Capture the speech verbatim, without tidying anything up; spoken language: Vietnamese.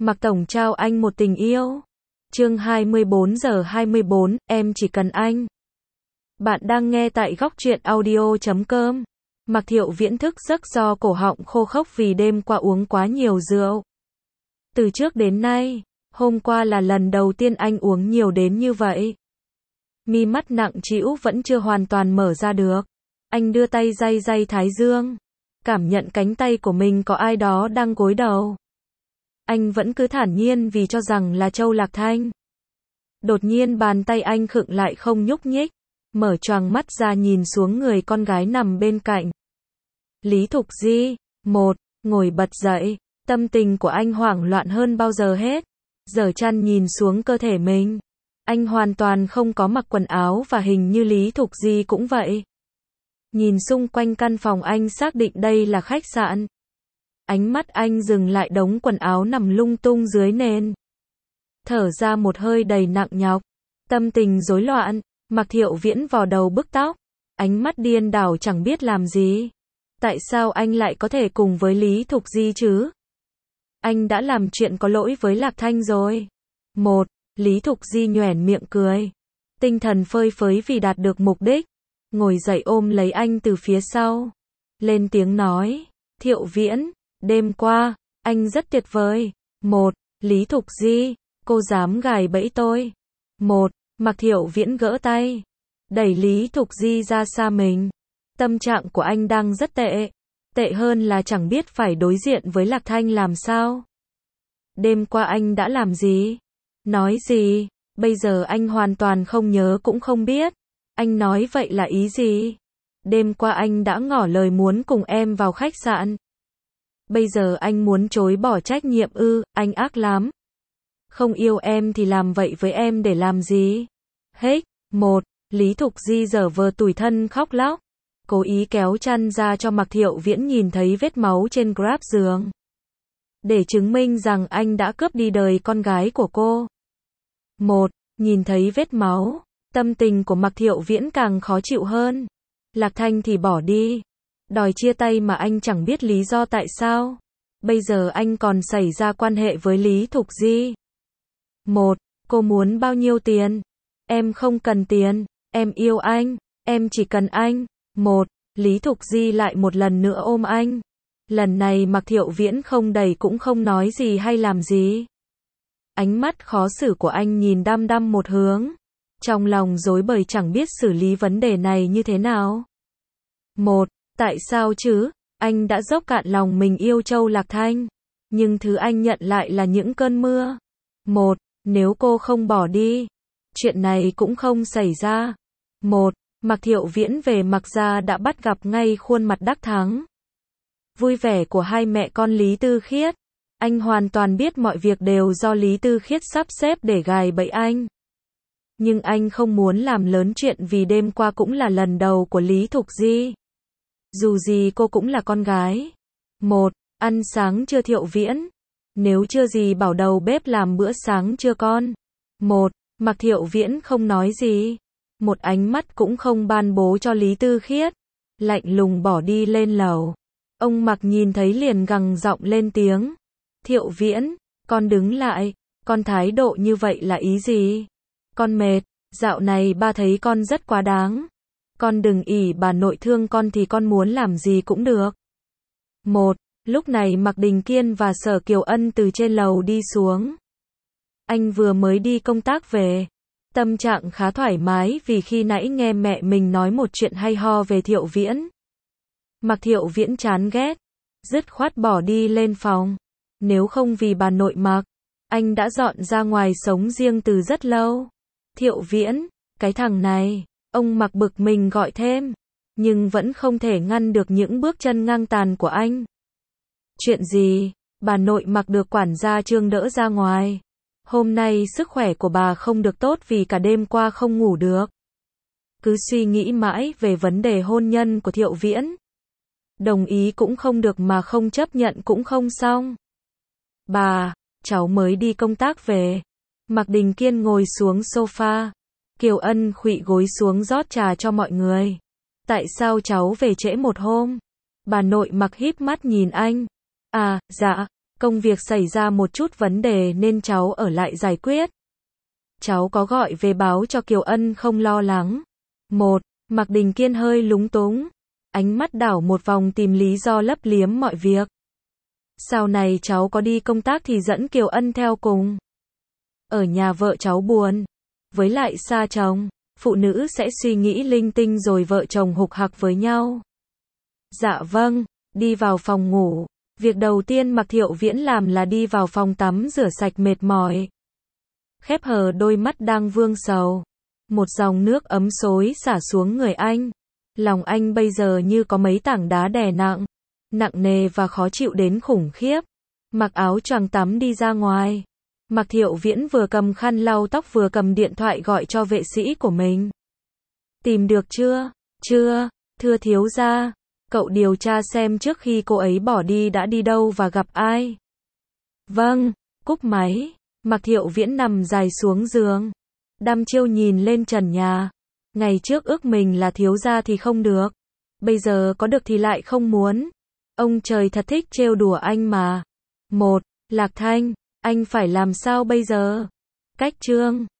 Mạc Tổng trao anh một tình yêu. Chương hai mươi bốn giờ hai mươi bốn, em chỉ cần anh. Bạn đang nghe tại góc truyện audio chấm com. Mạc Thiệu Viễn thức giấc do cổ họng khô khốc vì đêm qua uống quá nhiều rượu. Từ trước đến nay, hôm qua là lần đầu tiên anh uống nhiều đến như vậy. Mi mắt nặng trĩu vẫn chưa hoàn toàn mở ra được. Anh đưa tay day day thái dương, cảm nhận cánh tay của mình có ai đó đang gối đầu. Anh vẫn cứ thản nhiên vì cho rằng là Châu Lạc Thanh. Đột nhiên bàn tay anh khựng lại không nhúc nhích, mở choàng mắt ra nhìn xuống người con gái nằm bên cạnh. Lý Thục Di, một, ngồi bật dậy, tâm tình của anh hoảng loạn hơn bao giờ hết. Giở chăn nhìn xuống cơ thể mình. Anh hoàn toàn không có mặc quần áo và hình như Lý Thục Di cũng vậy. Nhìn xung quanh căn phòng anh xác định đây là khách sạn. Ánh mắt anh dừng lại đống quần áo nằm lung tung dưới nền. Thở ra một hơi đầy nặng nhọc. Tâm tình rối loạn, Mạc Thiệu Viễn vò đầu bứt tóc. Ánh mắt điên đảo chẳng biết làm gì. Tại sao anh lại có thể cùng với Lý Thục Di chứ? Anh đã làm chuyện có lỗi với Lạc Thanh rồi. Một, Lý Thục Di nhoẻn miệng cười. Tinh thần phơi phới vì đạt được mục đích. Ngồi dậy ôm lấy anh từ phía sau. Lên tiếng nói. Thiệu Viễn, đêm qua, anh rất tuyệt vời. Một, Lý Thục Di, cô dám gài bẫy tôi. Một, Mạc Thiệu Viễn gỡ tay. Đẩy Lý Thục Di ra xa mình. Tâm trạng của anh đang rất tệ. Tệ hơn là chẳng biết phải đối diện với Lạc Thanh làm sao. Đêm qua anh đã làm gì? Nói gì? Bây giờ anh hoàn toàn không nhớ cũng không biết. Anh nói vậy là ý gì? Đêm qua anh đã ngỏ lời muốn cùng em vào khách sạn. Bây giờ anh muốn chối bỏ trách nhiệm ư? Anh ác lắm. Không yêu em thì làm vậy với em để làm gì? Hết. Một, Lý Thục Di giở vờ tủi thân khóc lóc. Cố ý kéo chăn ra cho Mạc Thiệu Viễn nhìn thấy vết máu trên grab giường. Để chứng minh rằng anh đã cướp đi đời con gái của cô. Một, nhìn thấy vết máu, tâm tình của Mạc Thiệu Viễn càng khó chịu hơn. Lạc Thanh thì bỏ đi. Đòi chia tay mà anh chẳng biết lý do tại sao. Bây giờ anh còn xảy ra quan hệ với Lý Thục Di. Một, cô muốn bao nhiêu tiền? Em không cần tiền, em yêu anh, em chỉ cần anh. Một, Lý Thục Di lại một lần nữa ôm anh. Lần này Mạc Thiệu Viễn không đẩy cũng không nói gì hay làm gì. Ánh mắt khó xử của anh nhìn đăm đăm một hướng. Trong lòng rối bời chẳng biết xử lý vấn đề này như thế nào. Một, tại sao chứ? Anh đã dốc cạn lòng mình yêu Châu Lạc Thanh. Nhưng thứ anh nhận lại là những cơn mưa. Một, nếu cô không bỏ đi, chuyện này cũng không xảy ra. Một, Mạc Thiệu Viễn về Mạc gia đã bắt gặp ngay khuôn mặt đắc thắng. Vui vẻ của hai mẹ con Lý Tư Khiết. Anh hoàn toàn biết mọi việc đều do Lý Tư Khiết sắp xếp để gài bẫy anh. Nhưng anh không muốn làm lớn chuyện vì đêm qua cũng là lần đầu của Lý Thục Di. Dù gì cô cũng là con gái. Một, ăn sáng chưa Thiệu Viễn? Nếu chưa gì bảo đầu bếp làm bữa sáng chưa con? Một, Mạc Thiệu Viễn không nói gì. Một ánh mắt cũng không ban bố cho Lý Tư Khiết. Lạnh lùng bỏ đi lên lầu. Ông Mạc nhìn thấy liền gằn giọng lên tiếng. Thiệu Viễn, con đứng lại, con thái độ như vậy là ý gì? Con mệt, dạo này ba thấy con rất quá đáng. Con đừng ỷ bà nội thương con thì con muốn làm gì cũng được. Một, lúc này Mạc Đình Kiên và Sở Kiều Ân từ trên lầu đi xuống. Anh vừa mới đi công tác về. Tâm trạng khá thoải mái vì khi nãy nghe mẹ mình nói một chuyện hay ho về Thiệu Viễn. Mạc Thiệu Viễn chán ghét, dứt khoát bỏ đi lên phòng. Nếu không vì bà nội Mạc, anh đã dọn ra ngoài sống riêng từ rất lâu. Thiệu Viễn, cái thằng này, ông Mạc bực mình gọi thêm, nhưng vẫn không thể ngăn được những bước chân ngang tàn của anh. Chuyện gì? Bà nội Mạc được quản gia Trương đỡ ra ngoài. Hôm nay sức khỏe của bà không được tốt vì cả đêm qua không ngủ được. Cứ suy nghĩ mãi về vấn đề hôn nhân của Thiệu Viễn. Đồng ý cũng không được mà không chấp nhận cũng không xong. Bà, cháu mới đi công tác về. Mạc Đình Kiên ngồi xuống sofa. Kiều Ân khuỵu gối xuống rót trà cho mọi người. Tại sao cháu về trễ một hôm? Bà nội Mạc híp mắt nhìn anh. À, dạ, Công việc xảy ra một chút vấn đề nên cháu ở lại giải quyết. Cháu có gọi về báo cho Kiều Ân không lo lắng. Một, Mạc Đình Kiên hơi lúng túng. Ánh mắt đảo một vòng tìm lý do lấp liếm mọi việc. Sau này cháu có đi công tác thì dẫn Kiều Ân theo cùng. Ở nhà vợ cháu buồn. Với lại xa chồng, phụ nữ sẽ suy nghĩ linh tinh rồi vợ chồng hục hặc với nhau. Dạ vâng, đi vào phòng ngủ. Việc đầu tiên Mạc Thiệu Viễn làm là đi vào phòng tắm rửa sạch mệt mỏi. Khép hờ đôi mắt đang vương sầu. Một dòng nước ấm xối xả xuống người anh. Lòng anh bây giờ như có mấy tảng đá đè nặng. Nặng nề và khó chịu đến khủng khiếp. Mặc áo choàng tắm đi ra ngoài. Mạc Thiệu Viễn vừa cầm khăn lau tóc vừa cầm điện thoại gọi cho vệ sĩ của mình. Tìm được chưa? Chưa, thưa thiếu gia. Cậu điều tra xem trước khi cô ấy bỏ đi đã đi đâu và gặp ai. Vâng, cúp máy. Mạc Thiệu Viễn nằm dài xuống giường. Đăm chiêu nhìn lên trần nhà. Ngày trước ước mình là thiếu gia thì không được. Bây giờ có được thì lại không muốn. Ông trời thật thích trêu đùa anh mà. Một, Lạc Thanh, anh phải làm sao bây giờ? Cách chương